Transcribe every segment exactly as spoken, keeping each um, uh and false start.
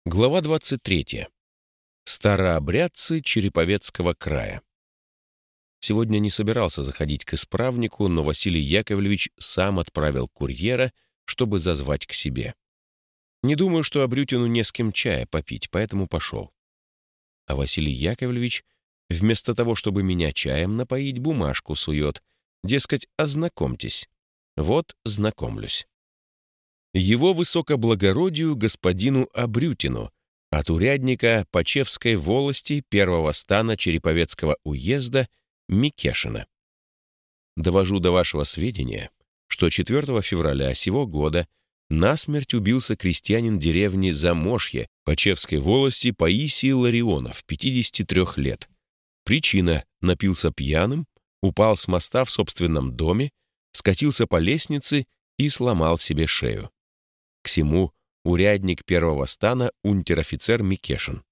Глава двадцать третья. Старообрядцы Череповецкого края. Сегодня не собирался заходить к исправнику, но Василий Яковлевич сам отправил курьера, чтобы зазвать к себе. Не думаю, что Абрютину не с кем чая попить, поэтому пошел. А Василий Яковлевич, вместо того, чтобы меня чаем напоить, бумажку сует. Дескать, ознакомьтесь. Вот, знакомлюсь. Его высокоблагородию господину Абрютину от урядника Почевской волости первого стана Череповецкого уезда Микешина. Довожу до вашего сведения, что четвёртого февраля сего года насмерть убился крестьянин деревни Замошье Почевской волости Паисий Ларионов, пятидесяти трёх лет. Причина: напился пьяным, упал с моста в собственном доме, скатился по лестнице и сломал себе шею. К сему урядник первого стана унтер-офицер Микешин.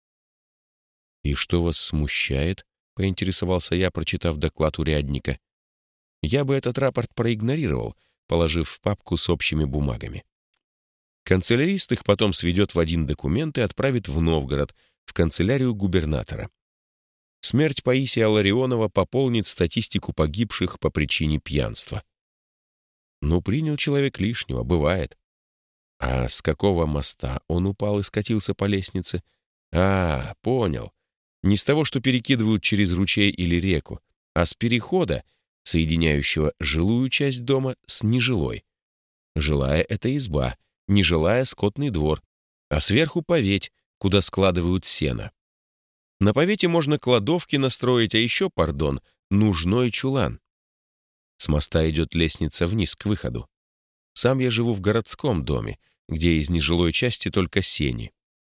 «И что вас смущает?» — поинтересовался я, прочитав доклад урядника. Я бы этот рапорт проигнорировал, положив в папку с общими бумагами. Канцелярист их потом сведет в один документ и отправит в Новгород, в канцелярию губернатора. Смерть Паисия Ларионова пополнит статистику погибших по причине пьянства. Ну, принял человек лишнего, бывает. А с какого моста он упал и скатился по лестнице? А, понял. Не с того, что перекидывают через ручей или реку, а с перехода, соединяющего жилую часть дома с нежилой. Жилая — это изба, нежилая — скотный двор, а сверху поветь, куда складывают сено. На повете можно кладовки настроить, а еще, пардон, нужной чулан. С моста идет лестница вниз к выходу. Сам я живу в городском доме, где из нежилой части только сени.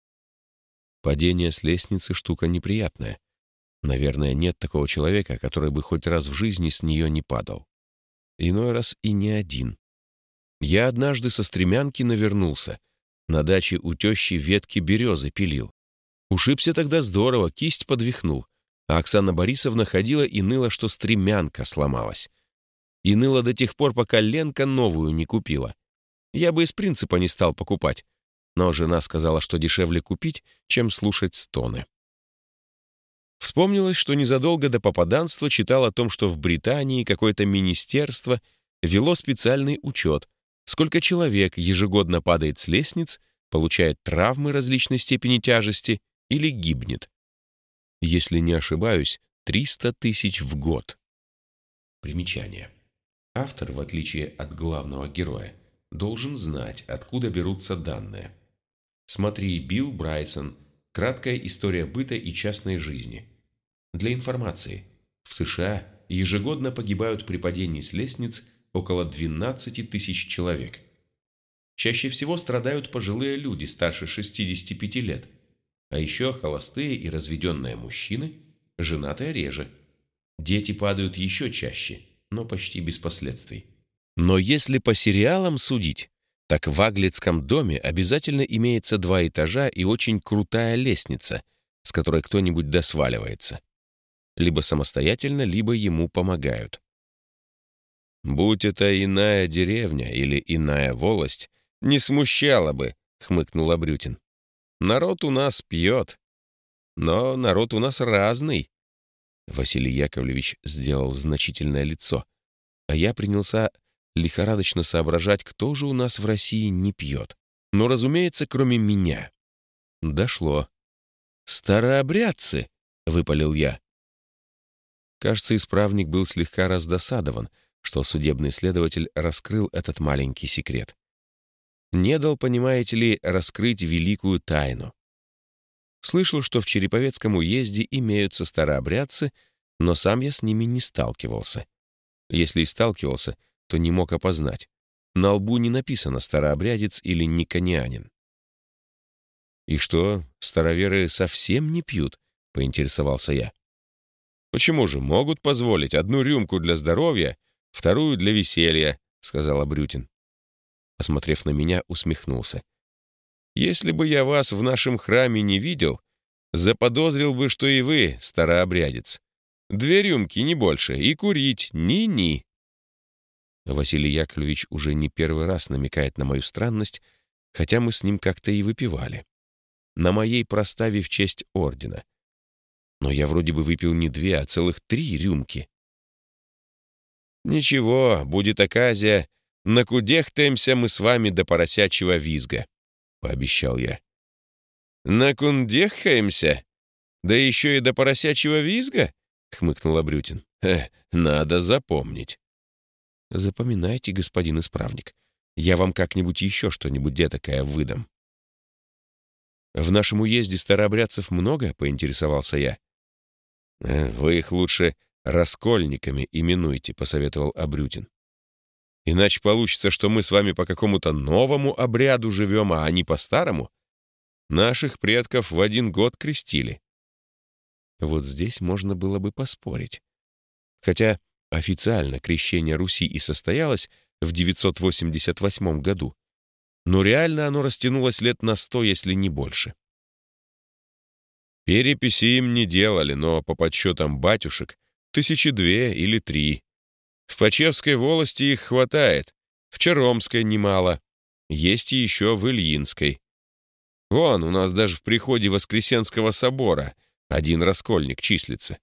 Падение с лестницы — штука неприятная. Наверное, нет такого человека, который бы хоть раз в жизни с нее не падал. Иной раз и не один. Я однажды со стремянки навернулся. На даче у тещи ветки березы пилил. Ушибся тогда здорово, кисть подвихнул. А Оксана Борисовна ходила и ныла, что стремянка сломалась. И ныла до тех пор, пока Ленка новую не купила. Я бы из принципа не стал покупать, но жена сказала, что дешевле купить, чем слушать стоны. Вспомнилось, что незадолго до попаданства читал о том, что в Британии какое-то министерство вело специальный учет, сколько человек ежегодно падает с лестниц, получает травмы различной степени тяжести или гибнет. Если не ошибаюсь, триста тысяч в год. Примечание. Автор, в отличие от главного героя, должен знать, откуда берутся данные. Смотри Билл Брайсон. Краткая история быта и частной жизни. Для информации, в США ежегодно погибают при падении с лестниц около двенадцати тысяч человек. Чаще всего страдают пожилые люди старше шестидесяти пяти лет, а еще холостые и разведенные мужчины, женатые реже. Дети падают еще чаще, но почти без последствий. Но если по сериалам судить, так в Аглицком доме обязательно имеется два этажа и очень крутая лестница, с которой кто-нибудь досваливается. Либо самостоятельно, либо ему помогают. «Будь это иная деревня или иная волость, не смущало бы», — хмыкнул Абрютин. «Народ у нас пьет. Но народ у нас разный». Василий Яковлевич сделал значительное лицо, а я принялся лихорадочно соображать, кто же у нас в России не пьет. Но, разумеется, кроме меня. Дошло. «Старообрядцы», — выпалил я. Кажется, исправник был слегка раздосадован, что судебный следователь раскрыл этот маленький секрет. Не дал, понимаете ли, раскрыть великую тайну. Слышал, что в Череповецком уезде имеются старообрядцы, но сам я с ними не сталкивался. Если и сталкивался, то не мог опознать. На лбу не написано «старообрядец» или «никонианин». «И что, староверы совсем не пьют?» — поинтересовался я. «Почему же? Могут позволить одну рюмку для здоровья, вторую для веселья», — сказал Абрютин. Осмотрев на меня, усмехнулся. «Если бы я вас в нашем храме не видел, заподозрил бы, что и вы старообрядец. Две рюмки, не больше, и курить ни-ни». Василий Яковлевич уже не первый раз намекает на мою странность, хотя мы с ним как-то и выпивали. на моей проставе в честь ордена. Но я вроде бы выпил не две, а целых три рюмки. «Ничего, будет оказия, накудехтаемся мы с вами до поросячьего визга», — пообещал я. «Накундехаемся? Да еще и до поросячьего визга?» — хмыкнул Абрютин. «Э, надо запомнить». «Запоминайте, господин исправник. Я вам как-нибудь еще что-нибудь детокое выдам». «В нашем уезде старообрядцев много?» — поинтересовался я. «Э, «Вы их лучше раскольниками именуйте», — посоветовал Абрютин. «Иначе получится, что мы с вами по какому-то новому обряду живем, а они по старому. Наших предков в один год крестили». Вот здесь можно было бы поспорить. Хотя официально крещение Руси и состоялось в девятьсот восемьдесят восьмом году, но реально оно растянулось лет на сто, если не больше. Переписи им не делали, но по подсчетам батюшек тысячи две или три. В Почевской волости их хватает, в Черомской немало, есть и еще в Ильинской. Вон, у нас даже в приходе Воскресенского собора один раскольник числится.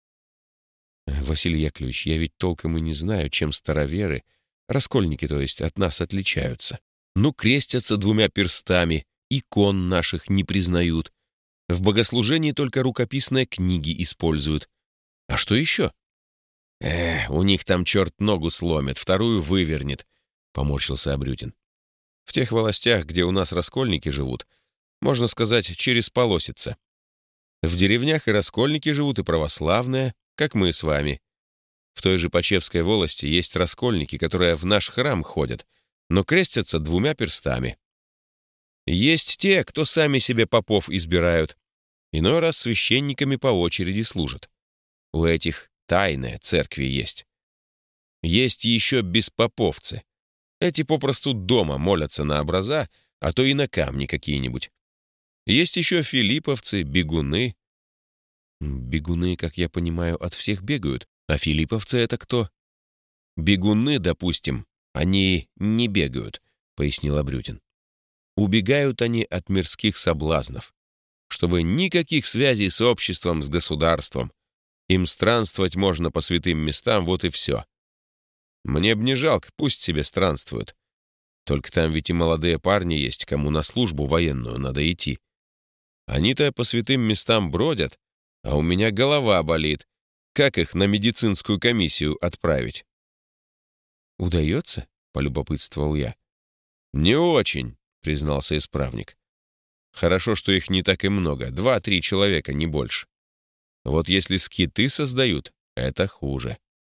Василий Яковлевич, я ведь толком и не знаю, чем староверы, раскольники, то есть, от нас отличаются. Ну, крестятся двумя перстами, икон наших не признают. В богослужении только рукописные книги используют. А что еще? Эх, у них там черт ногу сломит, вторую вывернет, поморщился Абрютин. В тех волостях, где у нас раскольники живут, можно сказать, через полосица. В деревнях и раскольники живут, и православные, как мы с вами. В той же Почевской волости есть раскольники, которые в наш храм ходят, но крестятся двумя перстами. Есть те, кто сами себе попов избирают, иной раз священниками по очереди служат. У этих тайные церкви есть. Есть еще беспоповцы. Эти попросту дома молятся на образа, а то и на камни какие-нибудь. Есть еще филипповцы, бегуны. Бегуны, как я понимаю, от всех бегают. А филипповцы — это кто? Бегуны, допустим, они не бегают, пояснил Абрютин. Убегают они от мирских соблазнов, чтобы никаких связей с обществом, с государством. Им странствовать можно по святым местам, вот и все. Мне б не жалко, пусть себе странствуют. Только там ведь и молодые парни есть, кому на службу военную надо идти. Они-то по святым местам бродят, а у меня голова болит. Как их на медицинскую комиссию отправить? «Удается?» — полюбопытствовал я. «Не очень», — признался исправник. «Хорошо, что их не так и много, два-три человека, не больше. Вот если скиты создают, это хуже».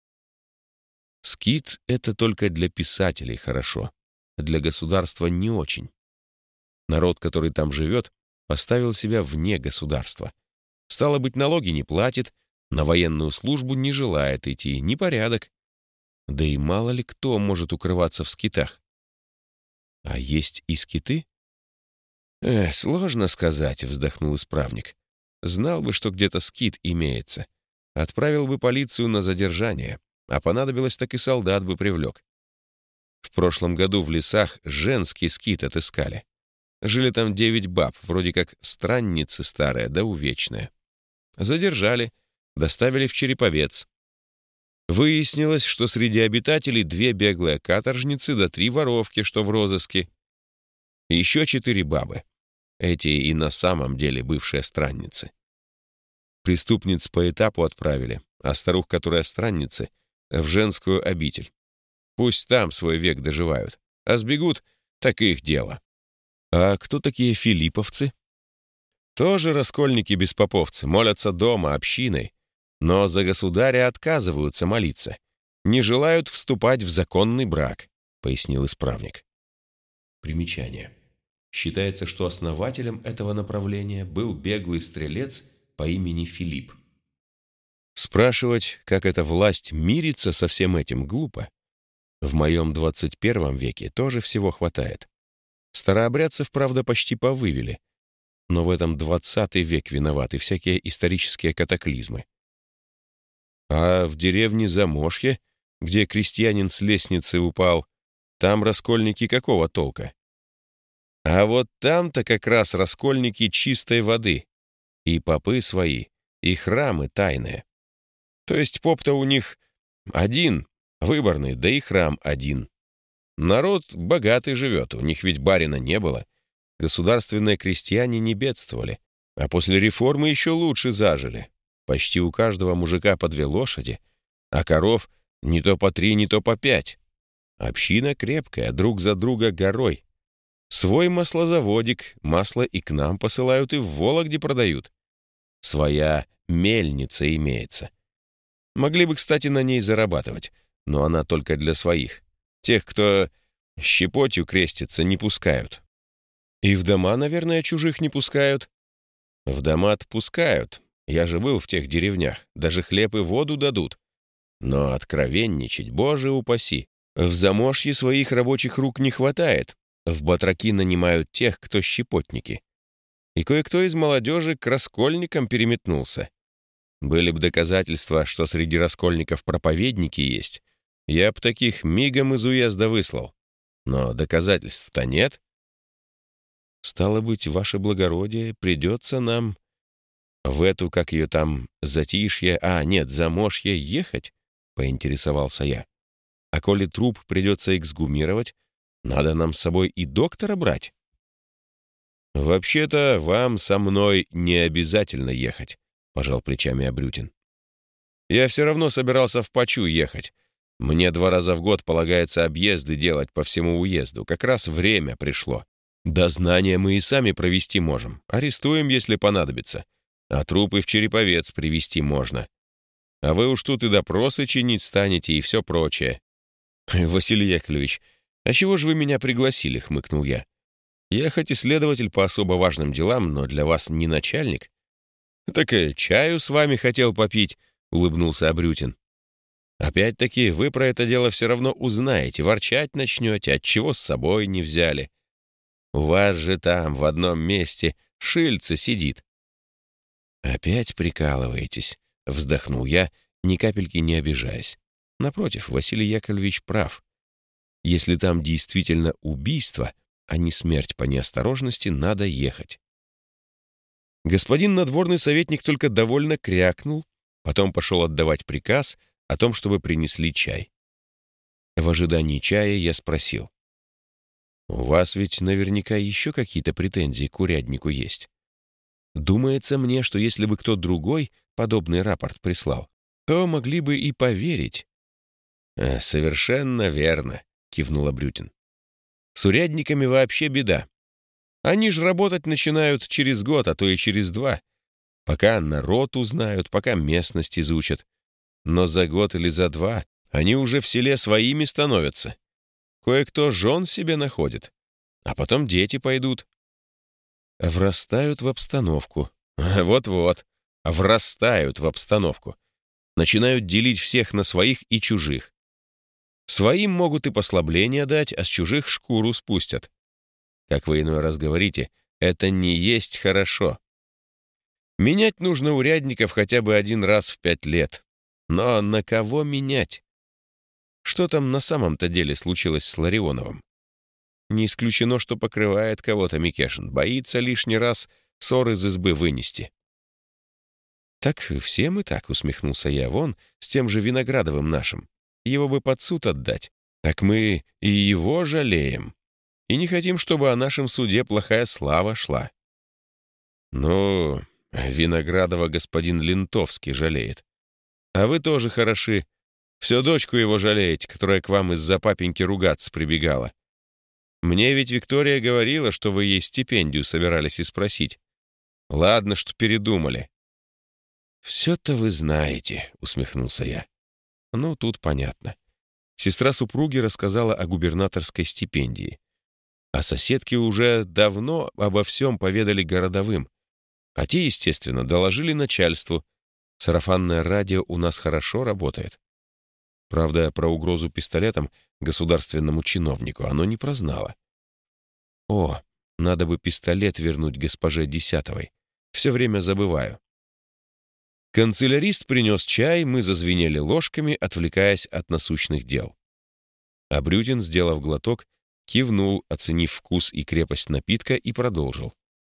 Скит — это только для писателей хорошо, для государства не очень. Народ, который там живет, поставил себя вне государства. Стало быть, налоги не платит, на военную службу не желает идти, непорядок. Да и мало ли кто может укрываться в скитах. А есть и скиты? Эх, сложно сказать, вздохнул исправник. Знал бы, что где-то скит имеется. Отправил бы полицию на задержание, а понадобилось, так и солдат бы привлек. В прошлом году в лесах женский скит отыскали. Жили там девять баб, вроде как странницы старые, да увечные. Задержали, доставили в Череповец. Выяснилось, что среди обитателей две беглые каторжницы да три воровки, что в розыске. И еще четыре бабы. Эти и на самом деле бывшие странницы. Преступниц по этапу отправили, а старух, которые странницы, в женскую обитель. Пусть там свой век доживают, а сбегут, так и их дело. А кто такие филипповцы? Тоже раскольники-беспоповцы, молятся дома, общиной, но за государя отказываются молиться, не желают вступать в законный брак, пояснил исправник. Примечание. Считается, что основателем этого направления был беглый стрелец по имени Филипп. Спрашивать, как эта власть мирится со всем этим, глупо. В моем двадцать первом веке тоже всего хватает. Старообрядцев, правда, почти повывели, но в этом двадцатый век виноваты всякие исторические катаклизмы. А в деревне Замошье, где крестьянин с лестницы упал, там раскольники какого толка? А вот там-то как раз раскольники чистой воды. И попы свои, и храмы тайные. То есть поп-то у них один, выборный, да и храм один. Народ богатый живет, у них ведь барина не было. Государственные крестьяне не бедствовали, а после реформы еще лучше зажили. Почти у каждого мужика по две лошади, а коров не то по три, не то по пять. Община крепкая, друг за друга горой. Свой маслозаводик, масло и к нам посылают, и в Вологде продают. Своя мельница имеется. Могли бы, кстати, на ней зарабатывать, но она только для своих. Тех, кто щепотью крестится, не пускают. И в дома, наверное, чужих не пускают. В дома-то пускают. Я же был в тех деревнях. Даже хлеб и воду дадут. Но откровенничать, Боже упаси. В замошье своих рабочих рук не хватает. В батраки нанимают тех, кто щепотники. И кое-кто из молодежи к раскольникам переметнулся. Были бы доказательства, что среди раскольников проповедники есть, я б таких мигом из уезда выслал. Но доказательств-то нет. Стало быть, ваше благородие, придется нам в эту, как ее там, затишье, а, нет, замошье ехать, поинтересовался я. А коли труп придется эксгумировать, надо нам с собой и доктора брать. «Вообще-то вам со мной не обязательно ехать», — пожал плечами Абрютин. «Я все равно собирался в Пачу ехать. Мне два раза в год полагается объезды делать по всему уезду. Как раз время пришло. Дознание мы и сами провести можем. Арестуем, если понадобится. А трупы в Череповец привезти можно. А вы уж тут и допросы чинить станете, и все прочее». «Василий Яковлевич, а чего же вы меня пригласили?» — хмыкнул я. «Я хоть и следователь по особо важным делам, но для вас не начальник». «Так и чаю с вами хотел попить», — улыбнулся Абрютин. «Опять-таки, вы про это дело все равно узнаете, ворчать начнете, отчего с собой не взяли. У вас же там, в одном месте, шильце сидит». «Опять прикалываетесь», — вздохнул я, ни капельки не обижаясь. Напротив, Василий Яковлевич прав. Если там действительно убийство, а не смерть по неосторожности, надо ехать. Господин надворный советник только довольно крякнул, потом пошел отдавать приказ о том, чтобы принесли чай. В ожидании чая я спросил. «У вас ведь наверняка еще какие-то претензии к уряднику есть. Думается мне, что если бы кто другой подобный рапорт прислал, то могли бы и поверить». «Э, «Совершенно верно», — кивнул Абрютин. «С урядниками вообще беда. Они же работать начинают через год, а то и через два. Пока народ узнают, пока местность изучат. Но за год или за два они уже в селе своими становятся. Кое-кто жен себе находит, а потом дети пойдут. Врастают в обстановку. Вот-вот, врастают в обстановку. Начинают делить всех на своих и чужих. Своим могут и послабление дать, а с чужих шкуру спустят. Как вы иной раз говорите, это не есть хорошо. Менять нужно урядников хотя бы один раз в пять лет. Но на кого менять? Что там на самом-то деле случилось с Ларионовым? Не исключено, что покрывает кого-то Микешин, боится лишний раз ссор из избы вынести. «Так все мы так», — усмехнулся я, — «вон, с тем же Виноградовым нашим. Его бы под суд отдать. Так мы и его жалеем. И не хотим, чтобы о нашем суде плохая слава шла». «Ну, Виноградова господин Лентовский жалеет. А вы тоже хороши. Все дочку его жалеете, которая к вам из-за папеньки ругаться прибегала. Мне ведь Виктория говорила, что вы ей стипендию собирались и спросить. Ладно, что передумали». «Все-то вы знаете», — усмехнулся я. «Ну, тут понятно. Сестра супруги рассказала о губернаторской стипендии. А соседки уже давно обо всем поведали городовым. А те, естественно, доложили начальству. Сарафанное радио у нас хорошо работает. Правда, про угрозу пистолетом государственному чиновнику оно не прознало. О, надо бы пистолет вернуть госпоже Десятовой. Все время забываю». Канцелярист принес чай, мы зазвенели ложками, отвлекаясь от насущных дел. Абрютин, сделав глоток, кивнул, оценив вкус и крепость напитка, и продолжил.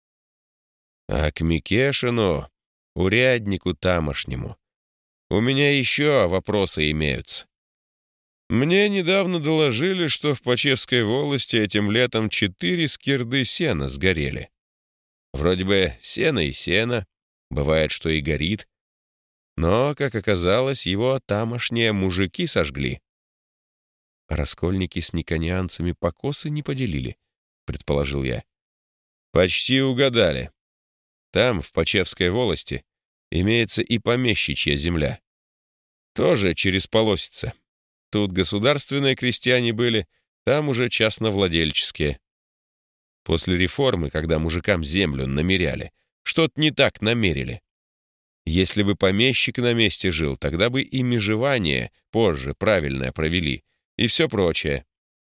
А к Микешину, уряднику тамошнему, у меня еще вопросы имеются. Мне недавно доложили, что в Почевской волости этим летом четыре скирды сена сгорели. Вроде бы сено и сено, бывает, что и горит, но, как оказалось, его тамошние мужики сожгли. Раскольники с никонианцами покосы не поделили, предположил я. Почти угадали. Там, в Почевской волости, имеется и помещичья земля. Тоже через полосица. Тут государственные крестьяне были, там уже частновладельческие. После реформы, когда мужикам землю намеряли, что-то не так намерили. Если бы помещик на месте жил, тогда бы и межевание позже правильное провели, и все прочее.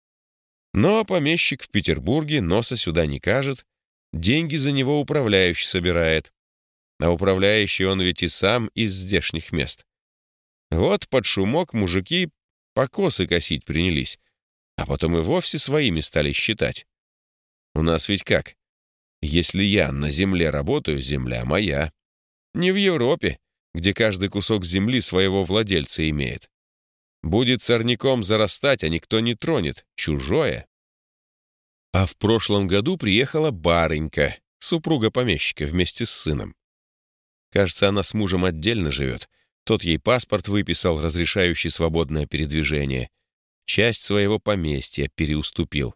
Но помещик в Петербурге носа сюда не кажет, деньги за него управляющий собирает. А управляющий он ведь и сам из здешних мест. Вот под шумок мужики покосы косить принялись, а потом и вовсе своими стали считать. У нас ведь как? Если я на земле работаю, земля моя. Не в Европе, где каждый кусок земли своего владельца имеет. Будет сорняком зарастать, а никто не тронет. Чужое. А в прошлом году приехала барынька, супруга помещика, вместе с сыном. Кажется, она с мужем отдельно живет. Тот ей паспорт выписал, разрешающий свободное передвижение. Часть своего поместья переуступил.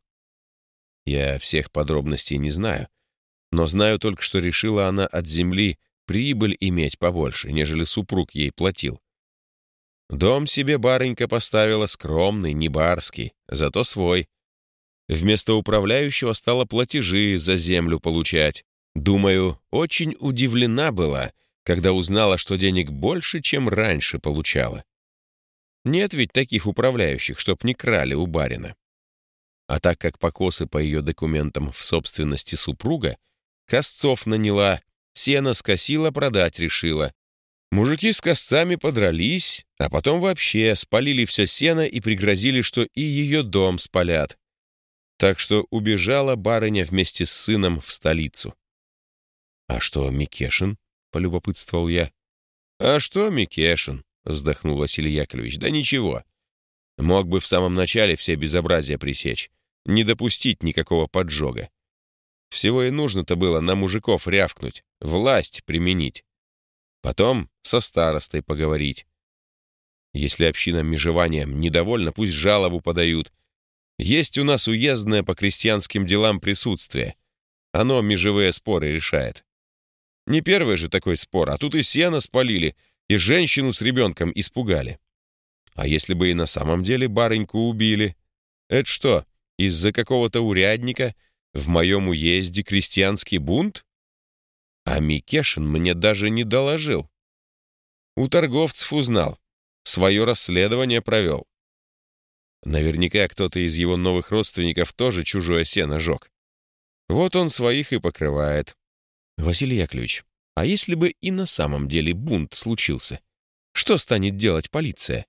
Я всех подробностей не знаю, но знаю только, что решила она от земли прибыль иметь побольше, нежели супруг ей платил. Дом себе барынька поставила скромный, не барский, зато свой. Вместо управляющего стала платежи за землю получать. Думаю, очень удивлена была, когда узнала, что денег больше, чем раньше получала. Нет ведь таких управляющих, чтоб не крали у барина. А так как покосы по ее документам в собственности супруга, косцов наняла, сено скосила, продать решила. Мужики с косцами подрались, а потом вообще спалили все сено и пригрозили, что и ее дом спалят. Так что убежала барыня вместе с сыном в столицу. «А что, Микешин?» — полюбопытствовал я. «А что, Микешин?» — вздохнул Василий Яковлевич. «Да ничего. Мог бы в самом начале все безобразия пресечь, не допустить никакого поджога. Всего и нужно-то было на мужиков рявкнуть, власть применить. Потом со старостой поговорить. Если община межеванием недовольна, пусть жалобу подают. Есть у нас уездное по крестьянским делам присутствие. Оно межевые споры решает. Не первый же такой спор, а тут и сено спалили, и женщину с ребенком испугали. А если бы и на самом деле барыньку убили? Это что, из-за какого-то урядника в моем уезде крестьянский бунт? А Микешин мне даже не доложил. У торговцев узнал, свое расследование провел. Наверняка кто-то из его новых родственников тоже чужое сено жег. Вот он своих и покрывает. Василий Яковлевич, а если бы и на самом деле бунт случился, что станет делать полиция?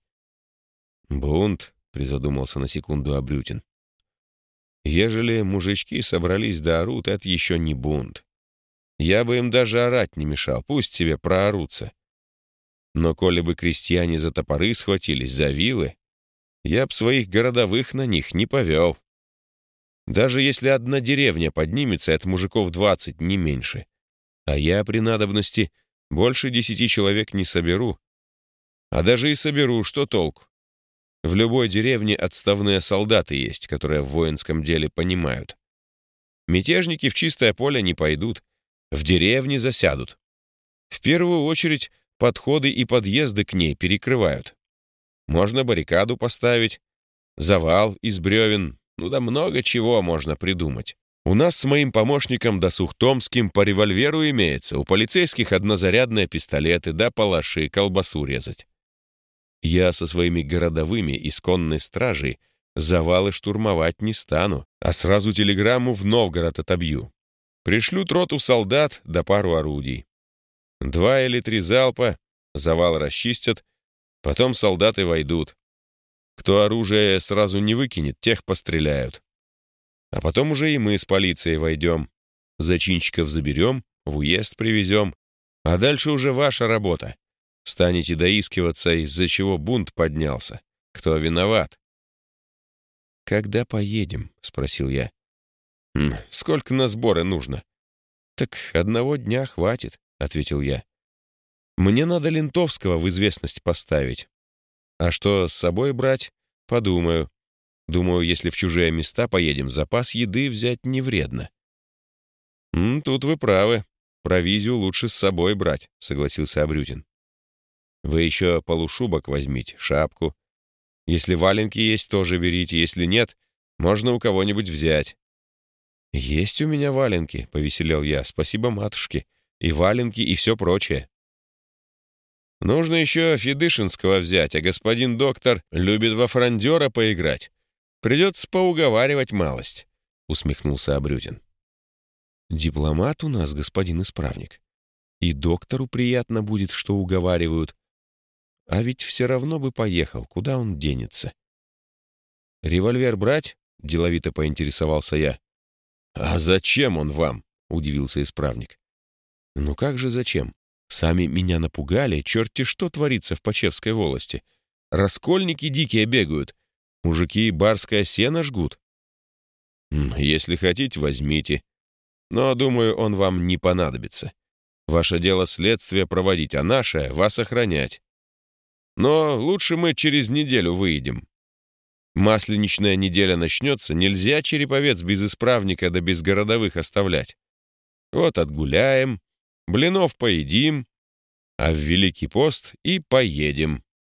Бунт, призадумался на секунду Абрютин. Ежели мужички собрались да орут, это еще не бунт. Я бы им даже орать не мешал, пусть себе проорутся. Но коли бы крестьяне за топоры схватились, за вилы, я б своих городовых на них не повел. Даже если одна деревня поднимется, от мужиков двадцать, не меньше. А я при надобности больше десяти человек не соберу. А даже и соберу, что толку? В любой деревне отставные солдаты есть, которые в воинском деле понимают. Мятежники в чистое поле не пойдут, в деревне засядут. В первую очередь подходы и подъезды к ней перекрывают. Можно баррикаду поставить, завал из бревен, ну да много чего можно придумать. У нас с моим помощником Досухтомским по револьверу имеется, у полицейских однозарядные пистолеты да палаши, колбасу резать. Я со своими городовыми и конной стражей завалы штурмовать не стану, а сразу телеграмму в Новгород отобью. Пришлют роту солдат да пару орудий. Два или три залпа, завал расчистят, потом солдаты войдут. Кто оружие сразу не выкинет, тех постреляют. А потом уже и мы с полицией войдем. Зачинщиков заберем, в уезд привезем. А дальше уже ваша работа. Станете доискиваться, из-за чего бунт поднялся. Кто виноват?» «Когда поедем?» — спросил я. «Хм, сколько на сборы нужно?» «Так одного дня хватит», — ответил я. «Мне надо Лентовского в известность поставить. А что с собой брать? Подумаю. Думаю, если в чужие места поедем, запас еды взять не вредно». «М, «Тут вы правы. Провизию лучше с собой брать», — согласился Абрютин. «Вы еще полушубок возьмите, шапку. Если валенки есть, тоже берите. Если нет, можно у кого-нибудь взять». «Есть у меня валенки», — повеселел я. «Спасибо матушке. И валенки, и все прочее». «Нужно еще Федышинского взять, а господин доктор любит во фрондера поиграть. Придется поуговаривать малость», — усмехнулся Абрютин. «Дипломат у нас, господин исправник. И доктору приятно будет, что уговаривают. А ведь все равно бы поехал, куда он денется». «Револьвер брать?» — деловито поинтересовался я. «А зачем он вам?» — удивился исправник. «Ну как же зачем? Сами меня напугали, черти что творится в Почевской волости. Раскольники дикие бегают, мужики барское сено жгут». «Если хотите, возьмите. Но, думаю, он вам не понадобится. Ваше дело следствие проводить, а наше — вас охранять. Но лучше мы через неделю выедем. Масленичная неделя начнется, нельзя Череповец без исправника да без городовых оставлять. Вот отгуляем, блинов поедим, а в Великий пост и поедем».